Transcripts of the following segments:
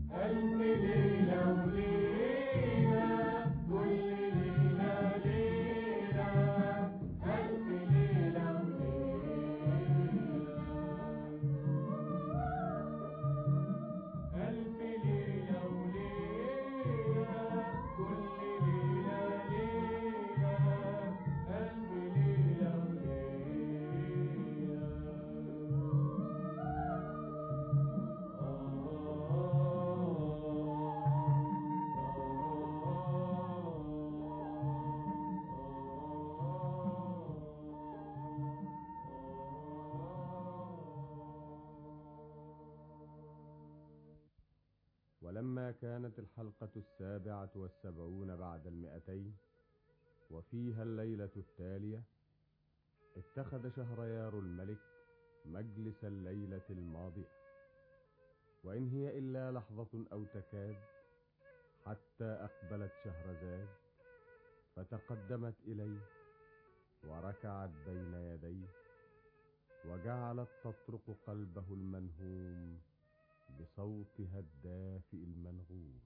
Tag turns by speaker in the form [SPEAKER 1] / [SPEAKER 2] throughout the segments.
[SPEAKER 1] ولما كانت الحلقة 77 بعد 200 وفيها الليلة التالية، اتخذ شهريار الملك مجلس الليلة الماضية، وإن هي إلا لحظة أو تكاد حتى أقبلت شهرزاد فتقدمت إليه وركعت بين يديه وجعلت تطرق قلبه المنهوم بصوتها الدافئ المنغوم.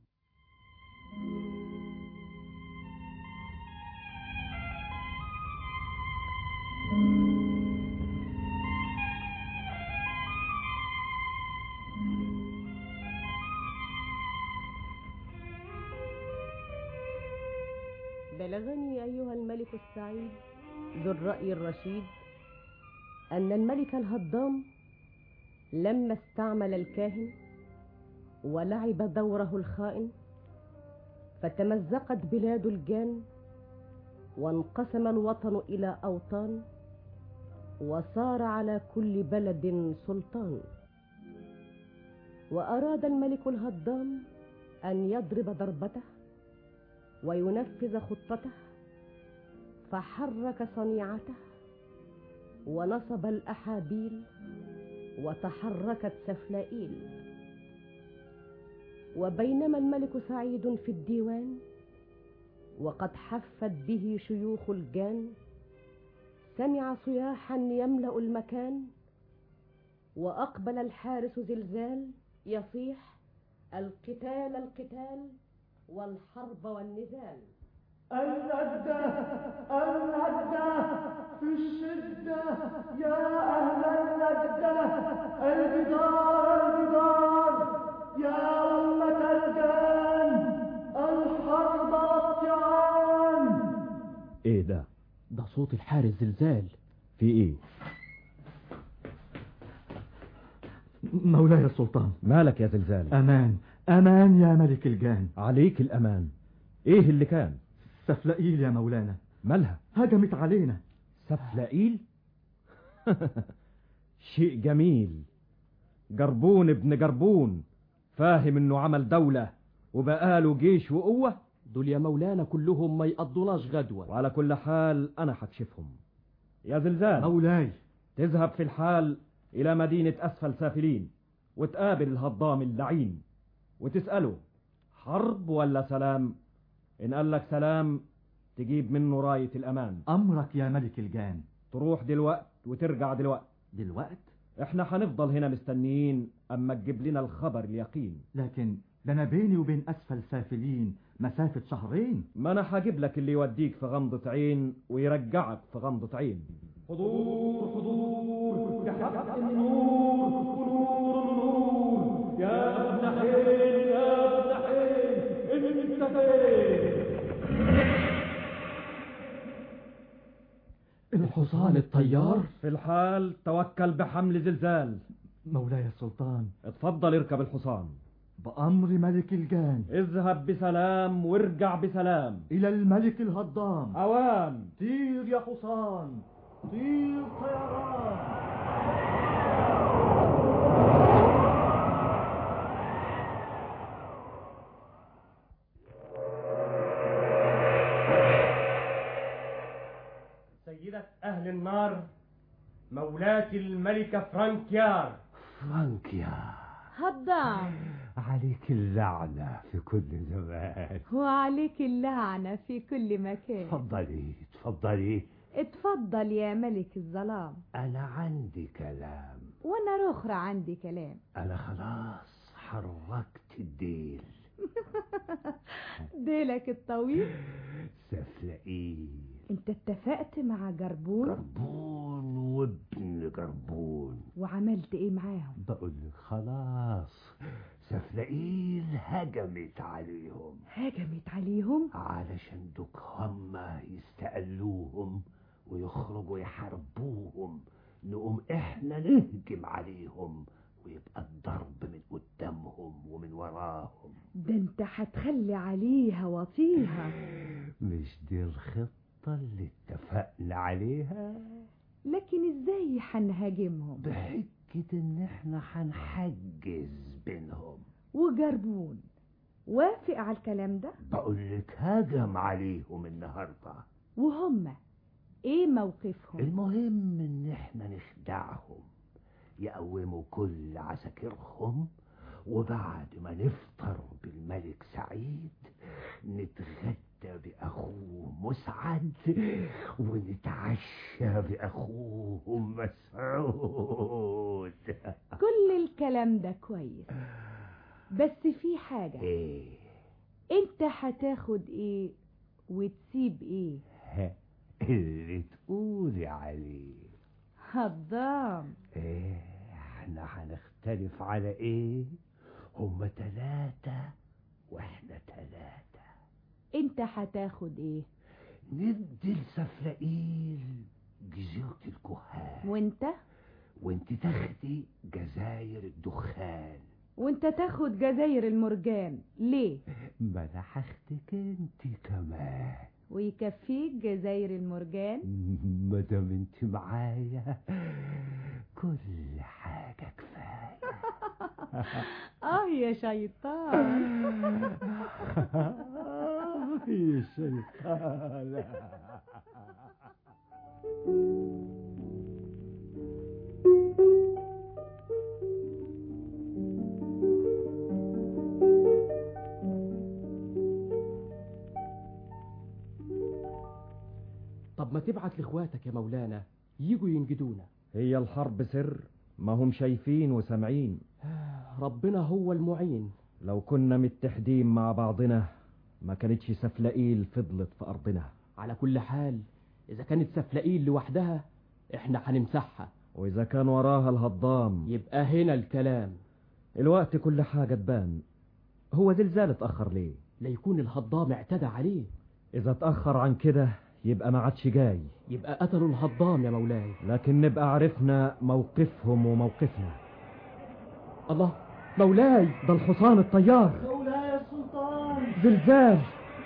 [SPEAKER 2] بلغني أيها الملك السعيد ذو الرأي الرشيد أن الملك الهضام لما استعمل الكاهن ولعب دوره الخائن فتمزقت بلاد الجان وانقسم الوطن إلى أوطان وصار على كل بلد سلطان. وأراد الملك الهضام أن يضرب ضربته وينفذ خطته، فحرك صنيعته ونصب الأحابيل وتحركت سفلائيل. وبينما الملك سعيد في الديوان وقد حفت به شيوخ الجان، سمع صياحا يملأ المكان، وأقبل الحارس زلزال يصيح: القتال القتال والحرب والنزال.
[SPEAKER 3] الندى الندى في الشدة يا أهل الندى، الجدار الجدار يا أمة الجان، الحرب والطعان.
[SPEAKER 4] ايه ده صوت الحارس زلزال. في ايه؟
[SPEAKER 3] مولاي السلطان.
[SPEAKER 4] مالك يا زلزال؟
[SPEAKER 3] أمان أمان يا ملك الجان.
[SPEAKER 4] عليك الأمان. ايه اللي كان؟
[SPEAKER 3] سفلائيل يا مولانا.
[SPEAKER 4] مالها؟
[SPEAKER 3] هجمت علينا.
[SPEAKER 4] سفلائيل؟ شيء جميل. جربون ابن جربون فاهم انه عمل دولة وبقاله جيش وقوة.
[SPEAKER 5] دول يا مولانا كلهم ما يقضوناش غدوة.
[SPEAKER 4] وعلى كل حال انا هكشفهم. يا زلزال
[SPEAKER 3] مولاي،
[SPEAKER 4] تذهب في الحال الى مدينة اسفل سافلين وتقابل الهضام اللعين وتسأله حرب ولا سلام. ان قال لك سلام تجيب منه راية الامان.
[SPEAKER 3] امرك يا ملك الجان.
[SPEAKER 4] تروح دلوقت وترجع دلوقت.
[SPEAKER 3] دلوقت؟
[SPEAKER 4] احنا هنفضل هنا مستنيين اما تجيب لنا الخبر اليقين.
[SPEAKER 3] لكن ده انا بيني وبين اسفل سافلين مسافة شهرين.
[SPEAKER 4] ما انا هجيب لك اللي يوديك في غمضة عين ويرجعك في غمضة عين.
[SPEAKER 3] حضور حضور بحق النور نور يا ابن حين يا ابن حين انت فين؟ الحصان الطيار
[SPEAKER 4] في الحال توكل بحمل زلزال.
[SPEAKER 3] مولاي السلطان.
[SPEAKER 4] اتفضل اركب الحصان.
[SPEAKER 3] بأمر ملك الجان.
[SPEAKER 4] اذهب بسلام وارجع بسلام.
[SPEAKER 3] إلى الملك الهضام.
[SPEAKER 4] أوام.
[SPEAKER 3] طير يا حصان، طير طيران.
[SPEAKER 6] سيدة أهل النار مولاتي الملكة فرانكيار.
[SPEAKER 7] فرانكيار
[SPEAKER 2] هضام،
[SPEAKER 7] عليك اللعنة في كل زمان
[SPEAKER 2] وعليك اللعنة في كل مكان.
[SPEAKER 7] تفضلي تفضلي.
[SPEAKER 2] اتفضل يا ملك الظلام.
[SPEAKER 7] أنا عندي كلام.
[SPEAKER 2] وانا رخرة عندي كلام.
[SPEAKER 7] أنا خلاص حركت الديل.
[SPEAKER 2] ديلك الطويل.
[SPEAKER 7] سفلقين.
[SPEAKER 2] انت اتفقت مع جربون؟
[SPEAKER 7] جربون وابن جربون.
[SPEAKER 2] وعملت ايه معاهم؟
[SPEAKER 7] بقولك خلاص سفلقين هجمت عليهم.
[SPEAKER 2] هجمت عليهم
[SPEAKER 7] علشان دوك هما يستقلوهم ويخرجوا يحاربوهم، نقوم احنا نهجم عليهم ويبقى الضرب من قدامهم ومن وراهم.
[SPEAKER 2] ده انت هتخلي عليها وطيها.
[SPEAKER 7] مش دي الخطة اللي اتفقنا عليها؟
[SPEAKER 2] لكن ازاي هنهاجمهم؟
[SPEAKER 7] بحجة ان احنا هنحجز بينهم.
[SPEAKER 2] وجربون وافق على الكلام ده؟
[SPEAKER 7] بقولك هاجم عليهم النهاردة.
[SPEAKER 2] وهم ايه موقفهم؟
[SPEAKER 7] المهم ان احنا نخدعهم، يقوموا كل عساكرهم، وبعد ما نفطر بالملك سعيد نتغدى بأخوه مسعد ونتعشى بأخوه مسعود.
[SPEAKER 2] كل الكلام ده كويس، بس في حاجة.
[SPEAKER 7] ايه؟
[SPEAKER 2] انت هتاخد ايه وتسيب ايه؟
[SPEAKER 7] اللي تقولي عليه.
[SPEAKER 2] هضام.
[SPEAKER 7] ايه احنا هنختلف على ايه؟ هما 3 واحنا 3.
[SPEAKER 2] انت هتاخد ايه؟
[SPEAKER 7] ندي لسفلقين جزيرة الكهان.
[SPEAKER 2] وانت
[SPEAKER 7] تاخدي جزاير الدخان.
[SPEAKER 2] وانت تاخد جزاير المرجان. ليه؟
[SPEAKER 7] ما انا هاخدك انت كمان.
[SPEAKER 2] ويكفيك جزاير المرجان؟
[SPEAKER 7] مادام انت معايا كل حاجة كفاية.
[SPEAKER 2] يا شيطان.
[SPEAKER 7] يا شيطان.
[SPEAKER 5] طب ما تبعت لاخواتك يا مولانا يجوا ينجدونا.
[SPEAKER 4] هي الحرب سر، ما هم شايفين وسامعين.
[SPEAKER 5] ربنا هو المعين.
[SPEAKER 4] لو كنا متحدين مع بعضنا ما كانتش سفلقيل فضلت في أرضنا.
[SPEAKER 5] على كل حال إذا كانت سفلقيل لوحدها إحنا هنمسحها،
[SPEAKER 4] وإذا كان وراها الهضام
[SPEAKER 5] يبقى هنا الكلام.
[SPEAKER 4] الوقت كل حاجة تبان. هو زلزال اتأخر ليه؟
[SPEAKER 5] لا يكون الهضام اعتدى عليه.
[SPEAKER 4] إذا اتأخر عن كده يبقى ما عادش جاي.
[SPEAKER 5] يبقى قتلوا الهضام يا مولاي.
[SPEAKER 4] لكن نبقى عرفنا موقفهم وموقفنا.
[SPEAKER 5] الله مولاي،
[SPEAKER 4] ده الحصان الطيار.
[SPEAKER 3] مولاي يا سلطان.
[SPEAKER 4] زلزال.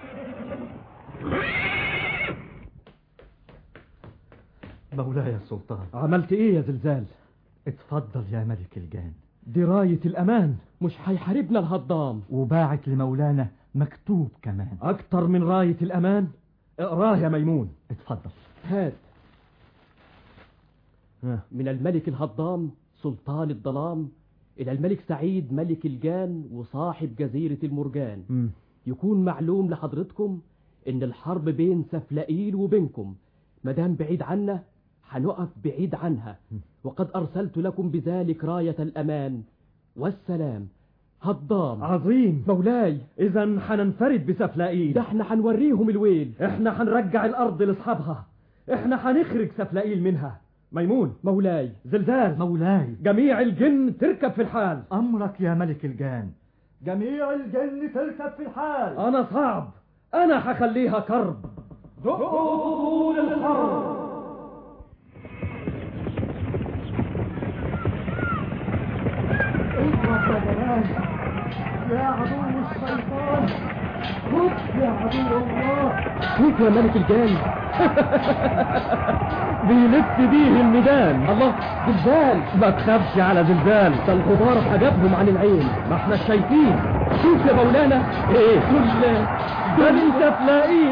[SPEAKER 8] مولاي يا سلطان.
[SPEAKER 4] عملت ايه يا زلزال؟
[SPEAKER 8] اتفضل يا ملك الجان.
[SPEAKER 4] دي راية الأمان.
[SPEAKER 5] مش هيحاربنا الهضام.
[SPEAKER 8] وباعت لمولانا مكتوب كمان
[SPEAKER 4] أكتر من راية الأمان. اقراه يا ميمون.
[SPEAKER 8] اتفضل.
[SPEAKER 5] هات. من الملك الهضام سلطان الظلام إلى الملك سعيد ملك الجان وصاحب جزيرة المرجان. يكون معلوم لحضرتكم إن الحرب بين سفلقيل وبينكم، مدام بعيد عنا هنقف بعيد عنها، وقد أرسلت لكم بذلك راية الأمان والسلام. هضام.
[SPEAKER 4] عظيم
[SPEAKER 5] مولاي.
[SPEAKER 4] إذن حننفرد بسفلقيل.
[SPEAKER 5] ده احنا حنوريهم الويل.
[SPEAKER 4] احنا حنرجع الأرض لأصحابها. احنا حنخرج سفلقيل منها. ميمون.
[SPEAKER 5] مولاي.
[SPEAKER 4] زلزال.
[SPEAKER 8] مولاي.
[SPEAKER 4] جميع الجن تركب في الحال.
[SPEAKER 8] أمرك يا ملك الجان.
[SPEAKER 3] جميع الجن تركب في الحال.
[SPEAKER 4] أنا صعب، أنا هخليها كرب.
[SPEAKER 3] دقوا طبول الحرب. يا عدو الشيطان، خذ يا عدو الله.
[SPEAKER 5] شوف يا ملك الجان.
[SPEAKER 4] بيلف بيه الميدان.
[SPEAKER 5] الله، زلزال.
[SPEAKER 4] ما تخافش على زلزال،
[SPEAKER 5] ده الغبار حجبهم عن العين.
[SPEAKER 4] ما احنا شايفين.
[SPEAKER 5] شوف يا مولانا.
[SPEAKER 4] ايه؟
[SPEAKER 5] دول
[SPEAKER 4] سفلقيل.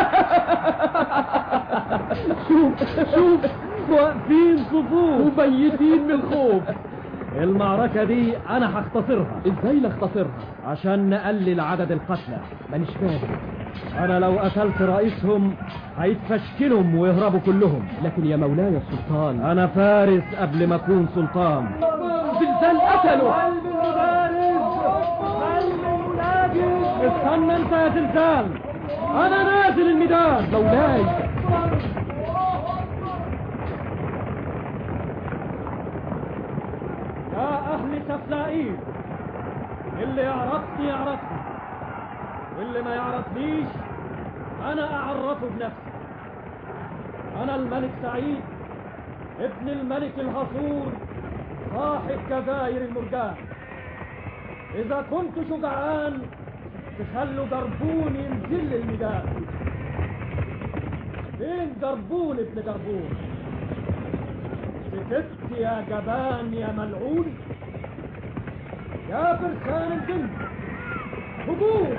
[SPEAKER 5] شوف
[SPEAKER 4] واقفين صفوف
[SPEAKER 5] وميتين من الخوف.
[SPEAKER 4] المعركة دي أنا هختصرها.
[SPEAKER 5] إزاي نختصرها؟
[SPEAKER 4] عشان نقلل عدد القتلى.
[SPEAKER 5] مانيش فاهم.
[SPEAKER 4] أنا لو قتلت رئيسهم هيتفشكلهم ويهربوا كلهم.
[SPEAKER 5] لكن يا مولاي السلطان
[SPEAKER 4] أنا فارس قبل ما أكون سلطان.
[SPEAKER 5] زلزال قتله.
[SPEAKER 3] قلب الفارس، قلب
[SPEAKER 4] استنى انت يا زلزال، انا نازل الميدان.
[SPEAKER 5] مولاي
[SPEAKER 4] يا اهل سفلائيل، اللي يعرفني يعرفني، واللي ما يعرفنيش انا اعرفه بنفسي. انا الملك سعيد ابن الملك الهصور صاحب جزائر المرجان. اذا كنت شجعان تخلوا جربون ينزل الميدان. فين جربون ابن جربون؟ سكت يا جبان يا ملعون. يا فرسان الجن هجوم.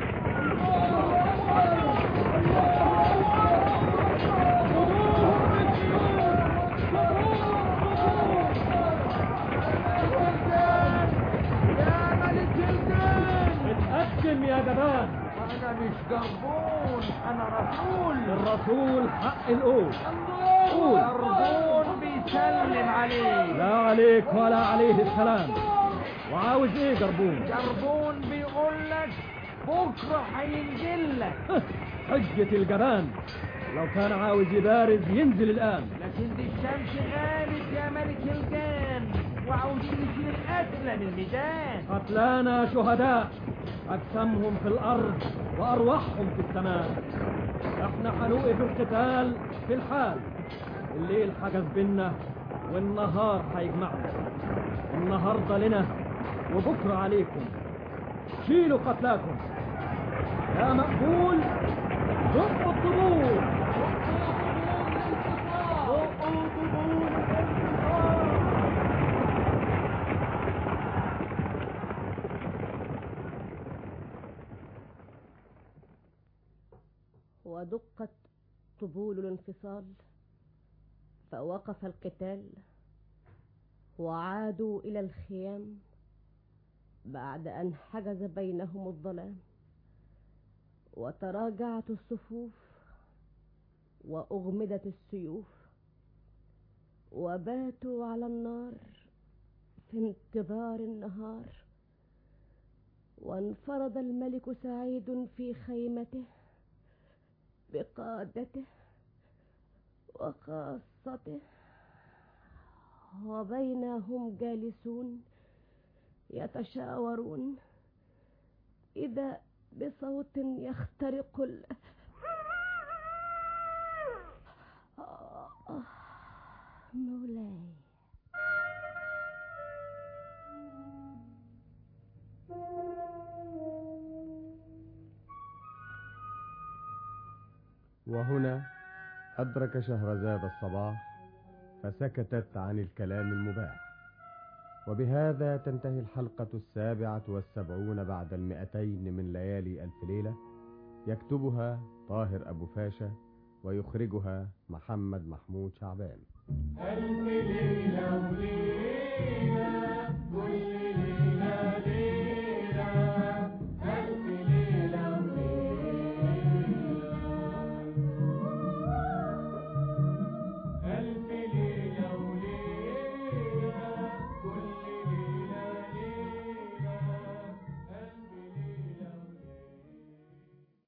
[SPEAKER 4] اتقدم يا جبان.
[SPEAKER 9] انا مش جربون، انا رسول.
[SPEAKER 4] الرسول حق القول. قول.
[SPEAKER 9] جربون بيسلم عليك.
[SPEAKER 4] لا عليك ولا عليه السلام. وعاوز ايه جربون؟
[SPEAKER 9] جربون بيقول لك بكره هينزل لك.
[SPEAKER 4] حجة الجبان، لو كان عاوز يبارز ينزل الآن.
[SPEAKER 9] لكن دي الشمس غابت يا ملك الجان، وعاوزين نشيل القتلى من الميدان.
[SPEAKER 4] قتلانا شهداء، أجسامهم في الأرض وأرواحهم في السماء. احنا هنوقف القتال في الحال. الليل حجز بينا والنهار هيجمعنا. النهارده لنا وبكره عليكم. شيلوا قتلاكم يا مقبول. رقوا الطبول.
[SPEAKER 10] ودقت طبول الانفصال، فوقف القتال وعادوا إلى الخيام بعد أن حجز بينهم الظلام. وتراجعت الصفوف وأغمدت السيوف، وباتوا على النار في انتظار النهار. وانفرد الملك سعيد في خيمته بقادته وخاصته، وبينهم جالسون يتشاورون، إذا بصوت يخترق مولاي.
[SPEAKER 1] وهنا أدرك شهرزاد الصباح فسكتت عن الكلام المباح. وبهذا تنتهي الحلقة 77 بعد 200 من ليالي ألف ليلة. يكتبها طاهر أبو فاشا ويخرجها محمد محمود شعبان.
[SPEAKER 3] ألف ليلة وليلة كل ليلة